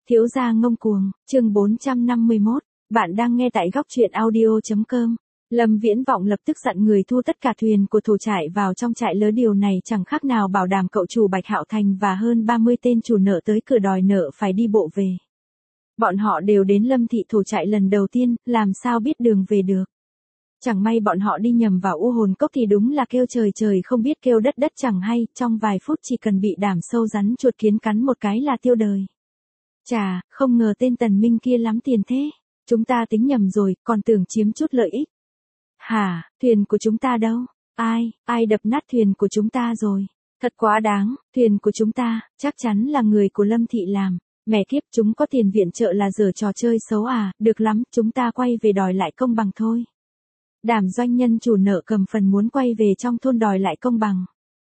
Thiếu gia ngông cuồng, chương 451, bạn đang nghe tại góc truyện audio.com. Lâm Viễn Vọng lập tức dặn người thu tất cả thuyền của thổ trại vào trong trại lớn, điều này chẳng khác nào bảo đảm cậu chủ Bạch Hạo Thành và hơn 30 tên chủ nợ tới cửa đòi nợ phải đi bộ về. Bọn họ đều đến Lâm thị thổ trại lần đầu tiên, làm sao biết đường về được. Chẳng may bọn họ đi nhầm vào U Hồn Cốc thì đúng là kêu trời trời không biết kêu đất đất chẳng hay, trong vài phút chỉ cần bị đảm sâu rắn chuột kiến cắn một cái là tiêu đời. Chà, không ngờ tên Tần Minh kia lắm tiền thế. Chúng ta tính nhầm rồi, còn tưởng chiếm chút lợi ích. Hả, thuyền của chúng ta đâu? Ai đập nát thuyền của chúng ta rồi? Thật quá đáng, thuyền của chúng ta, chắc chắn là người của Lâm thị làm. Mẹ kiếp, chúng có tiền viện trợ là giở trò chơi xấu à, được lắm, chúng ta quay về đòi lại công bằng thôi. Đảm doanh nhân chủ nợ cầm phần muốn quay về trong thôn đòi lại công bằng.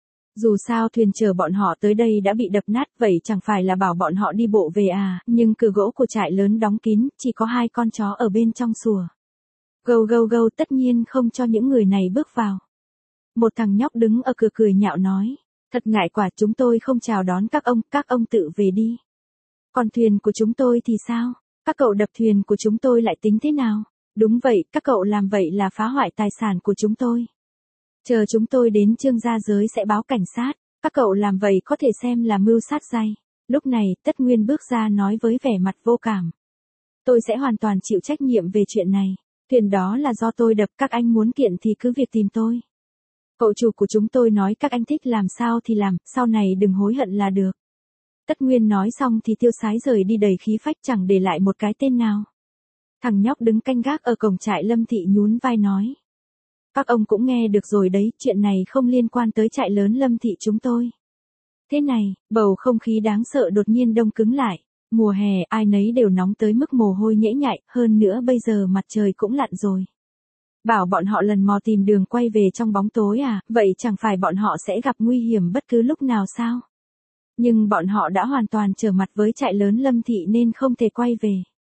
Dù sao thuyền chở bọn họ tới đây đã bị đập nát, vậy chẳng phải là bảo bọn họ đi bộ về à, nhưng cửa gỗ của trại lớn đóng kín, chỉ có 2 con chó ở bên trong sủa. Gâu gâu gâu, tất nhiên không cho những người này bước vào. Một thằng nhóc đứng ở cửa cười nhạo nói, thật ngại quả, chúng tôi không chào đón các ông tự về đi. Còn thuyền của chúng tôi thì sao? Các cậu đập thuyền của chúng tôi lại tính thế nào? Đúng vậy, các cậu làm vậy là phá hoại tài sản của chúng tôi. Chờ chúng tôi đến Trương gia giới sẽ báo cảnh sát, các cậu làm vậy có thể xem là mưu sát dai. Lúc này, Tất Nguyên bước ra nói với vẻ mặt vô cảm. Tôi sẽ hoàn toàn chịu trách nhiệm về chuyện này, thuyền đó là do tôi đập, các anh muốn kiện thì cứ việc tìm tôi. Cậu chủ của chúng tôi nói các anh thích làm sao thì làm, sau này đừng hối hận là được. Tất Nguyên nói xong thì tiêu sái rời đi đầy khí phách, chẳng để lại một cái tên nào. Thằng nhóc đứng canh gác ở cổng trại Lâm thị nhún vai nói. Các ông cũng nghe được rồi đấy, chuyện này không liên quan tới trại lớn Lâm thị chúng tôi. Thế này, bầu không khí đáng sợ đột nhiên đông cứng lại. Mùa hè ai nấy đều nóng tới mức mồ hôi nhễ nhại, hơn nữa bây giờ mặt trời cũng lặn rồi. Bảo bọn họ lần mò tìm đường quay về trong bóng tối à, vậy chẳng phải bọn họ sẽ gặp nguy hiểm bất cứ lúc nào sao? Nhưng bọn họ đã hoàn toàn trở mặt với trại lớn Lâm thị nên không thể quay về.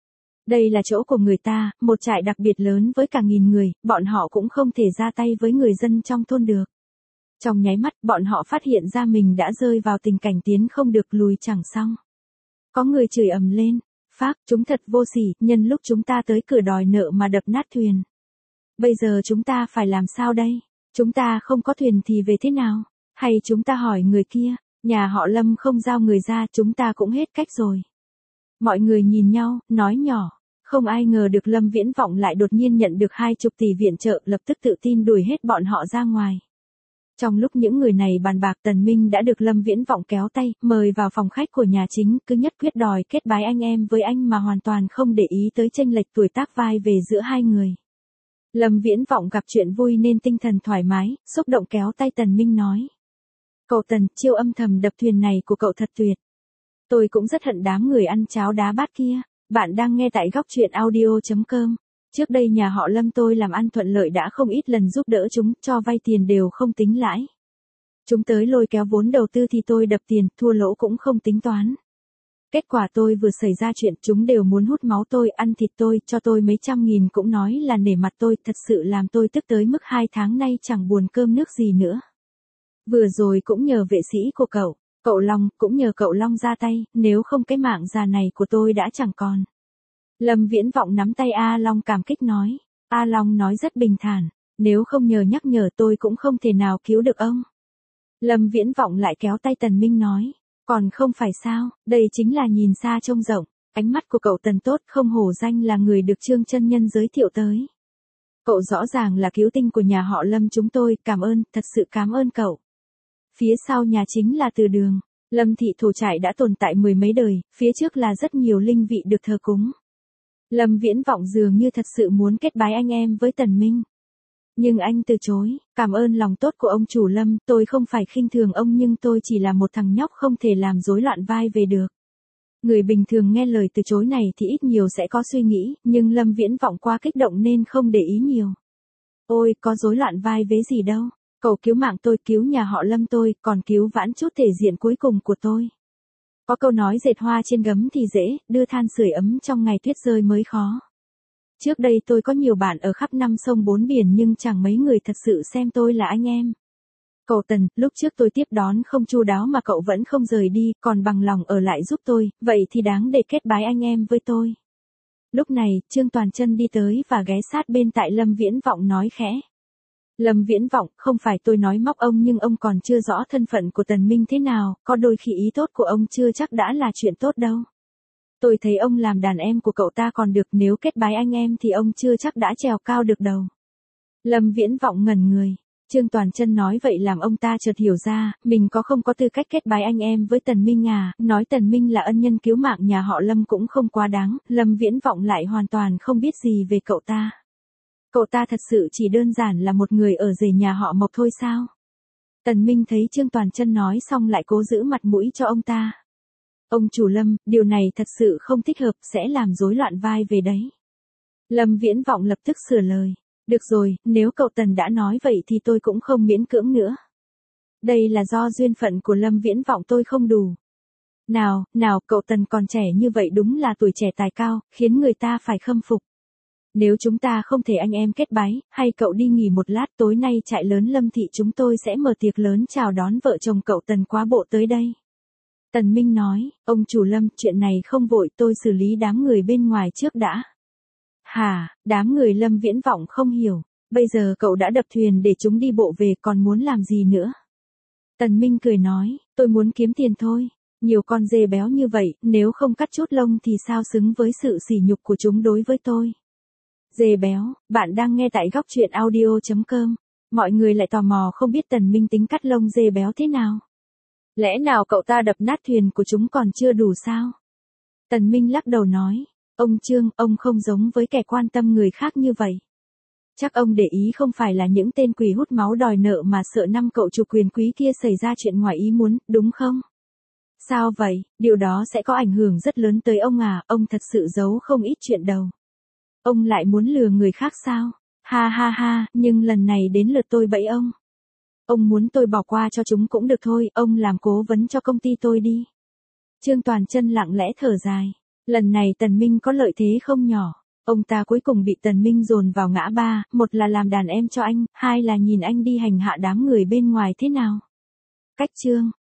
Đây là chỗ của người ta, một trại đặc biệt lớn với cả 1000 người, bọn họ cũng không thể ra tay với người dân trong thôn được. Trong nháy mắt, bọn họ phát hiện ra mình đã rơi vào tình cảnh tiến không được lùi chẳng xong. Có người chửi ầm lên, phác, chúng thật vô sỉ, nhân lúc chúng ta tới cửa đòi nợ mà đập nát thuyền. Bây giờ chúng ta phải làm sao đây? Chúng ta không có thuyền thì về thế nào? Hay chúng ta hỏi người kia, nhà họ Lâm không giao người ra, chúng ta cũng hết cách rồi. Mọi người nhìn nhau, nói nhỏ, không ai ngờ được Lâm Viễn Vọng lại đột nhiên nhận được 20 tỷ viện trợ, lập tức tự tin đuổi hết bọn họ ra ngoài. Trong lúc những người này bàn bạc, Tần Minh đã được Lâm Viễn Vọng kéo tay, mời vào phòng khách của nhà chính, cứ nhất quyết đòi kết bái anh em với anh mà hoàn toàn không để ý tới chênh lệch tuổi tác vai về giữa hai người. Lâm Viễn Vọng gặp chuyện vui nên tinh thần thoải mái, xúc động kéo tay Tần Minh nói. Cậu Tần, chiêu âm thầm đập thuyền này của cậu thật tuyệt. Tôi cũng rất hận đám người ăn cháo đá bát kia. Bạn đang nghe tại góc truyện audio.com. Trước đây nhà họ Lâm tôi làm ăn thuận lợi đã không ít lần giúp đỡ chúng, cho vay tiền đều không tính lãi. Chúng tới lôi kéo vốn đầu tư thì tôi đập tiền, thua lỗ cũng không tính toán. Kết quả tôi vừa xảy ra chuyện, chúng đều muốn hút máu tôi, ăn thịt tôi, cho tôi mấy trăm nghìn cũng nói là nể mặt tôi, thật sự làm tôi tức tới mức 2 tháng nay chẳng buồn cơm nước gì nữa. Vừa rồi cũng nhờ vệ sĩ của cậu Long, cũng nhờ cậu Long ra tay, nếu không cái mạng già này của tôi đã chẳng còn. Lâm Viễn Vọng nắm tay A Long cảm kích nói. A Long nói rất bình thản, nếu không nhờ nhắc nhở tôi cũng không thể nào cứu được ông. Lâm Viễn Vọng lại kéo tay Tần Minh nói. Còn không phải sao, đây chính là nhìn xa trông rộng, ánh mắt của cậu Tần tốt, không hổ danh là người được Trương chân nhân giới thiệu tới. Cậu rõ ràng là cứu tinh của nhà họ Lâm chúng tôi, cảm ơn, thật sự cảm ơn cậu. Phía sau nhà chính là từ đường, Lâm thị thổ trại đã tồn tại 10 mấy đời, phía trước là rất nhiều linh vị được thờ cúng. Lâm Viễn Vọng dường như thật sự muốn kết bái anh em với Tần Minh. Nhưng anh từ chối, cảm ơn lòng tốt của ông chủ Lâm, tôi không phải khinh thường ông nhưng tôi chỉ là một thằng nhóc không thể làm rối loạn vai về được. Người bình thường nghe lời từ chối này thì ít nhiều sẽ có suy nghĩ, nhưng Lâm Viễn Vọng quá kích động nên không để ý nhiều. Ôi, có rối loạn vai vế gì đâu. Cậu cứu mạng tôi, cứu nhà họ Lâm tôi, còn cứu vãn chút thể diện cuối cùng của tôi. Có câu nói dệt hoa trên gấm thì dễ, đưa than sưởi ấm trong ngày tuyết rơi mới khó. Trước đây tôi có nhiều bạn ở khắp 5 sông 4 biển nhưng chẳng mấy người thật sự xem tôi là anh em. Cậu Tần, lúc trước tôi tiếp đón không chu đáo mà cậu vẫn không rời đi, còn bằng lòng ở lại giúp tôi, vậy thì đáng để kết bái anh em với tôi. Lúc này, Trương Toàn Chân đi tới và ghé sát bên tại Lâm Viễn Vọng nói khẽ. Lâm Viễn Vọng, không phải tôi nói móc ông nhưng ông còn chưa rõ thân phận của Tần Minh thế nào, có đôi khi ý tốt của ông chưa chắc đã là chuyện tốt đâu. Tôi thấy ông làm đàn em của cậu ta còn được, nếu kết bái anh em thì ông chưa chắc đã trèo cao được đâu. Lâm Viễn Vọng ngẩn người. Trương Toàn Chân nói vậy làm ông ta chợt hiểu ra, mình không có tư cách kết bái anh em với Tần Minh à, nói Tần Minh là ân nhân cứu mạng nhà họ Lâm cũng không quá đáng, Lâm Viễn Vọng lại hoàn toàn không biết gì về cậu ta. Cậu ta thật sự chỉ đơn giản là một người ở rể nhà họ Mộc thôi sao? Tần Minh thấy Trương Toàn Chân nói xong lại cố giữ mặt mũi cho ông ta. Ông chủ Lâm, điều này thật sự không thích hợp, sẽ làm rối loạn vai về đấy. Lâm Viễn Vọng lập tức sửa lời. Được rồi, nếu cậu Tần đã nói vậy thì tôi cũng không miễn cưỡng nữa. Đây là do duyên phận của Lâm Viễn Vọng tôi không đủ. Nào, cậu Tần còn trẻ như vậy đúng là tuổi trẻ tài cao, khiến người ta phải khâm phục. Nếu chúng ta không thể anh em kết bái, hay cậu đi nghỉ một lát, tối nay trại lớn Lâm thị chúng tôi sẽ mở tiệc lớn chào đón vợ chồng cậu Tần quá bộ tới đây. Tần Minh nói, ông chủ Lâm, chuyện này không vội, tôi xử lý đám người bên ngoài trước đã. Hả, đám người Lâm Viễn Vọng không hiểu, bây giờ cậu đã đập thuyền để chúng đi bộ về còn muốn làm gì nữa? Tần Minh cười nói, tôi muốn kiếm tiền thôi, nhiều con dê béo như vậy, nếu không cắt chút lông thì sao xứng với sự sỉ nhục của chúng đối với tôi. Dê béo, bạn đang nghe tại góc truyện audio.com, mọi người lại tò mò không biết Tần Minh tính cắt lông dê béo thế nào. Lẽ nào cậu ta đập nát thuyền của chúng còn chưa đủ sao? Tần Minh lắc đầu nói. Ông Trương, ông không giống với kẻ quan tâm người khác như vậy. Chắc ông để ý không phải là những tên quỷ hút máu đòi nợ mà sợ năm cậu chủ quyền quý kia xảy ra chuyện ngoài ý muốn, đúng không? Sao vậy, điều đó sẽ có ảnh hưởng rất lớn tới ông à, ông thật sự giấu không ít chuyện đâu. Ông lại muốn lừa người khác sao? Ha, nhưng lần này đến lượt tôi bẫy ông. Ông muốn tôi bỏ qua cho chúng cũng được thôi, ông làm cố vấn cho công ty tôi đi. Trương Toàn Chân lặng lẽ thở dài. Lần này Tần Minh có lợi thế không nhỏ. Ông ta cuối cùng bị Tần Minh dồn vào ngã ba, một là làm đàn em cho anh, hai là nhìn anh đi hành hạ đám người bên ngoài thế nào. Cách Trương